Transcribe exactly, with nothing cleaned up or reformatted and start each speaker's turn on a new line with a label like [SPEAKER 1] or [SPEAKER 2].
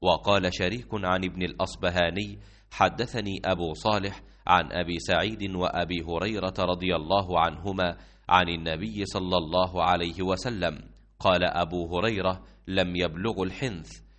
[SPEAKER 1] وقال شريك عن ابن الأصبهاني: حدثني أبو صالح عن أبي سعيد وأبي هريرة رضي الله عنهما عن النبي صلى الله عليه وسلم قال أبو هريرة: لم يبلغ الحنث.